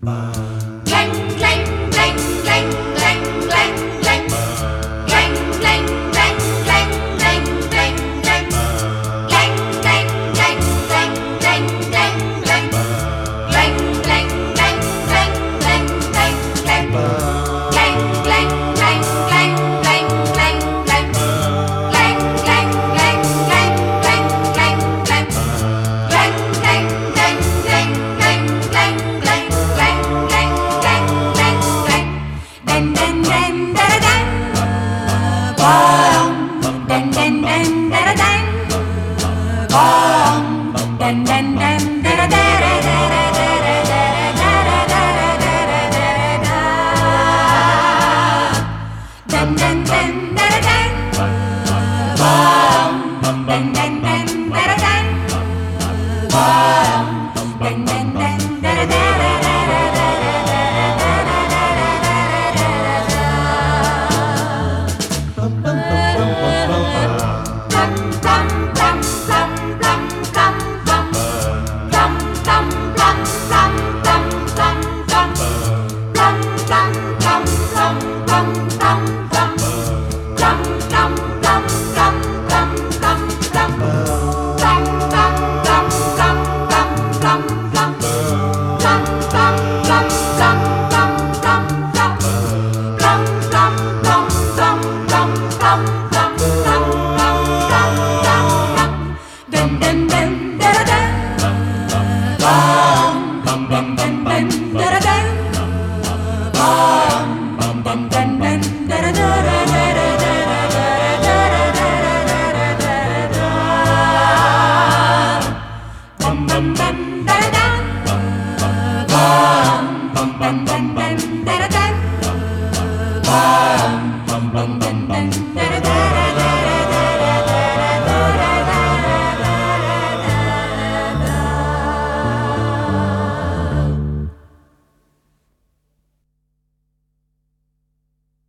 Leng, leng, leng, leng, leng, leng, leng. Leng, leng, leng, leng, leng, leng, leng. Leng, leng, leng, leng, leng, leng, leng. Leng, leng, leng, leng, leng, leng, leng. Leng, leng, leng, leng, leng, leng, leng. Leng, leng, leng, leng, leng, leng, leng. Leng, leng, leng, leng, leng, leng, leng. Leng, leng, leng, leng, leng. Den, den, den, da, da, den. Bom. Den, den, den, da, da, den. Bom. Den, den, den, da, da, da, da, da, da, da, da, da, da, da, da, da. Den, den, den, da, da, den. Bom. Den, den, den, da, da, den. Bom. Den, den, den, da, da, da, da, da, da, da, da, da, da, da, bum bum